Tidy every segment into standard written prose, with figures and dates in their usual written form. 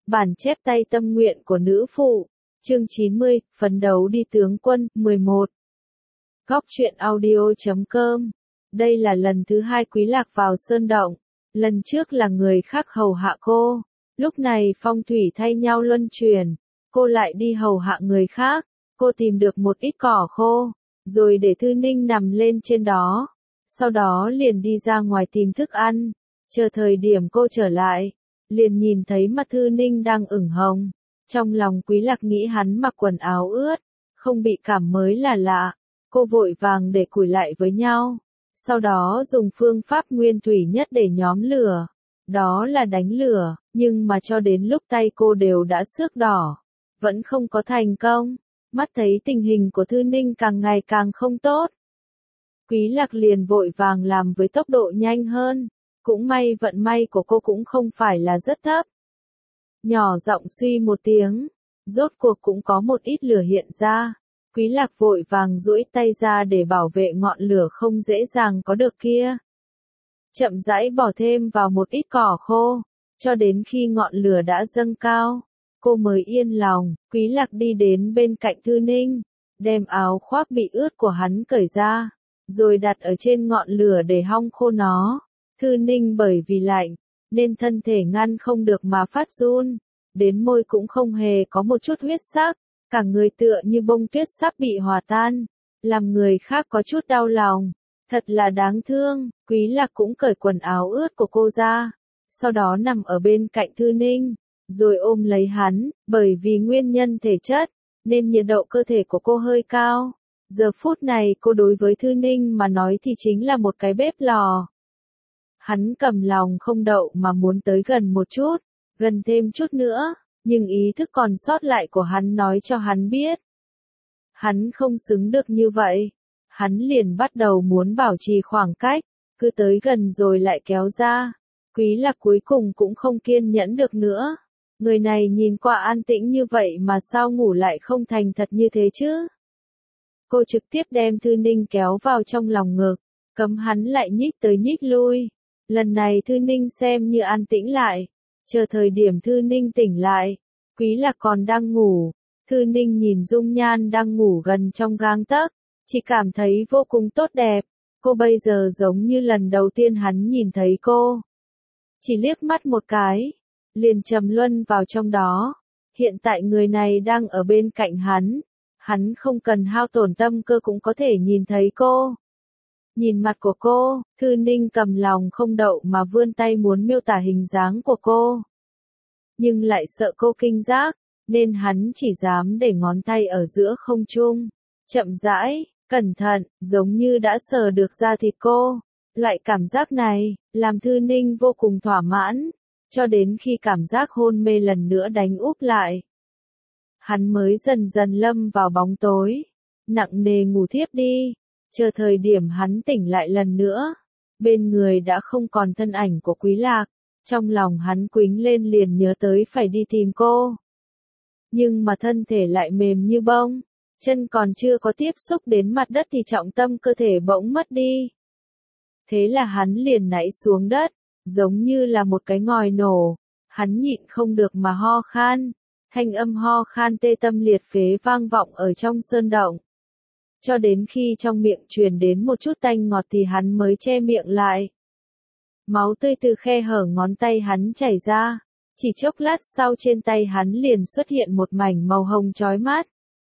Bản chép tay tâm nguyện của nữ phụ. Chương 90, phấn đấu đi tướng quân, 11. Góc truyện audio.com. Đây là lần thứ 2 Quý Lạc vào Sơn Động. Lần trước là người khác hầu hạ cô. Lúc này phong thủy thay nhau luân chuyển. Cô lại đi hầu hạ người khác. Cô tìm được một ít cỏ khô, rồi để Thư Ninh nằm lên trên đó. Sau đó liền đi ra ngoài tìm thức ăn. Chờ thời điểm cô trở lại, liền nhìn thấy mặt Thư Ninh đang ửng hồng. Trong lòng Quý Lạc nghĩ hắn mặc quần áo ướt, không bị cảm mới là lạ. Cô vội vàng để củi lại với nhau. Sau đó dùng phương pháp nguyên thủy nhất để nhóm lửa. Đó là đánh lửa, nhưng mà cho đến lúc tay cô đều đã xước đỏ. Vẫn không có thành công. Mắt thấy tình hình của Thư Ninh càng ngày càng không tốt. Quý Lạc liền vội vàng làm với tốc độ nhanh hơn. Cũng may vận may của cô cũng không phải là rất thấp. Nhỏ giọng suy một tiếng, rốt cuộc cũng có một ít lửa hiện ra. Quý Lạc vội vàng duỗi tay ra để bảo vệ ngọn lửa không dễ dàng có được kia. Chậm rãi bỏ thêm vào một ít cỏ khô, cho đến khi ngọn lửa đã dâng cao, cô mới yên lòng. Quý Lạc đi đến bên cạnh Thư Ninh, đem áo khoác bị ướt của hắn cởi ra, rồi đặt ở trên ngọn lửa để hong khô nó. Thư Ninh bởi vì lạnh, nên thân thể ngăn không được mà phát run, đến môi cũng không hề có một chút huyết sắc, cả người tựa như bông tuyết sắp bị hòa tan, làm người khác có chút đau lòng, thật là đáng thương. Quý Lạc cũng cởi quần áo ướt của cô ra, sau đó nằm ở bên cạnh Thư Ninh, rồi ôm lấy hắn, bởi vì nguyên nhân thể chất, nên nhiệt độ cơ thể của cô hơi cao. Giờ phút này cô đối với Thư Ninh mà nói thì chính là một cái bếp lò. Hắn cầm lòng không đậu mà muốn tới gần một chút, gần thêm chút nữa, nhưng ý thức còn sót lại của hắn nói cho hắn biết. Hắn không xứng được như vậy. Hắn liền bắt đầu muốn bảo trì khoảng cách, cứ tới gần rồi lại kéo ra. Quý Lạc cuối cùng cũng không kiên nhẫn được nữa. Người này nhìn qua an tĩnh như vậy mà sao ngủ lại không thành thật như thế chứ? Cô trực tiếp đem Thư Ninh kéo vào trong lòng ngực, cấm hắn lại nhích tới nhích lui. Lần này Thư Ninh xem như an tĩnh lại. Chờ thời điểm Thư Ninh tỉnh lại, Quý Lạc còn đang ngủ. Thư Ninh nhìn dung nhan đang ngủ gần trong gang tấc, chỉ cảm thấy vô cùng tốt đẹp. Cô bây giờ giống như lần đầu tiên hắn nhìn thấy cô. Chỉ liếc mắt một cái, liền trầm luân vào trong đó. Hiện tại người này đang ở bên cạnh hắn không cần hao tổn tâm cơ cũng có thể nhìn thấy cô. Nhìn mặt của cô, Thư Ninh cầm lòng không đậu mà vươn tay muốn miêu tả hình dáng của cô. Nhưng lại sợ cô kinh giác, nên hắn chỉ dám để ngón tay ở giữa không trung. Chậm rãi, cẩn thận, giống như đã sờ được da thịt cô. Loại cảm giác này, làm Thư Ninh vô cùng thỏa mãn, cho đến khi cảm giác hôn mê lần nữa đánh úp lại. Hắn mới dần dần lâm vào bóng tối, nặng nề ngủ thiếp đi. Chờ thời điểm hắn tỉnh lại lần nữa, bên người đã không còn thân ảnh của Quý Lạc, trong lòng hắn quĩnh lên liền nhớ tới phải đi tìm cô. Nhưng mà thân thể lại mềm như bông, chân còn chưa có tiếp xúc đến mặt đất thì trọng tâm cơ thể bỗng mất đi. Thế là hắn liền nãy xuống đất, giống như là một cái ngòi nổ, hắn nhịn không được mà ho khan, thanh âm ho khan tê tâm liệt phế vang vọng ở trong sơn động. Cho đến khi trong miệng truyền đến một chút tanh ngọt thì hắn mới che miệng lại. Máu tươi từ khe hở ngón tay hắn chảy ra, chỉ chốc lát sau trên tay hắn liền xuất hiện một mảnh màu hồng chói mắt.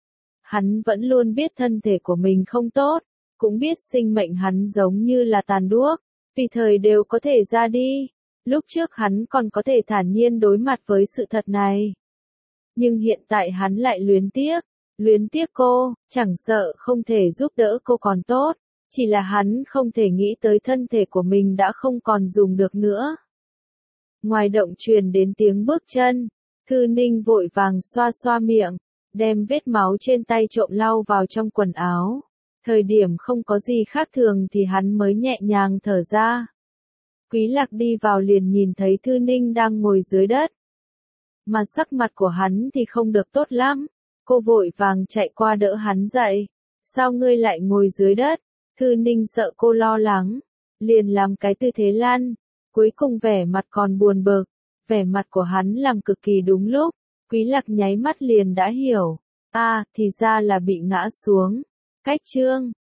Hắn vẫn luôn biết thân thể của mình không tốt, cũng biết sinh mệnh hắn giống như là tàn đuốc, tùy thời đều có thể ra đi. Lúc trước hắn còn có thể thản nhiên đối mặt với sự thật này. Nhưng hiện tại hắn lại luyến tiếc cô, chẳng sợ không thể giúp đỡ cô còn tốt, chỉ là hắn không thể nghĩ tới thân thể của mình đã không còn dùng được nữa. Ngoài động truyền đến tiếng bước chân, Thư Ninh vội vàng xoa xoa miệng, đem vết máu trên tay trộm lau vào trong quần áo. Thời điểm không có gì khác thường thì hắn mới nhẹ nhàng thở ra. Quý Lạc đi vào liền nhìn thấy Thư Ninh đang ngồi dưới đất. Mà sắc mặt của hắn thì không được tốt lắm. Cô vội vàng chạy qua đỡ hắn dậy. Sao ngươi lại ngồi dưới đất? Thư Ninh sợ cô lo lắng, liền làm cái tư thế lăn. Cuối cùng vẻ mặt còn buồn bực. Vẻ mặt của hắn làm cực kỳ đúng lúc, Quý Lạc nháy mắt liền đã hiểu. À, thì ra là bị ngã xuống. Cách chương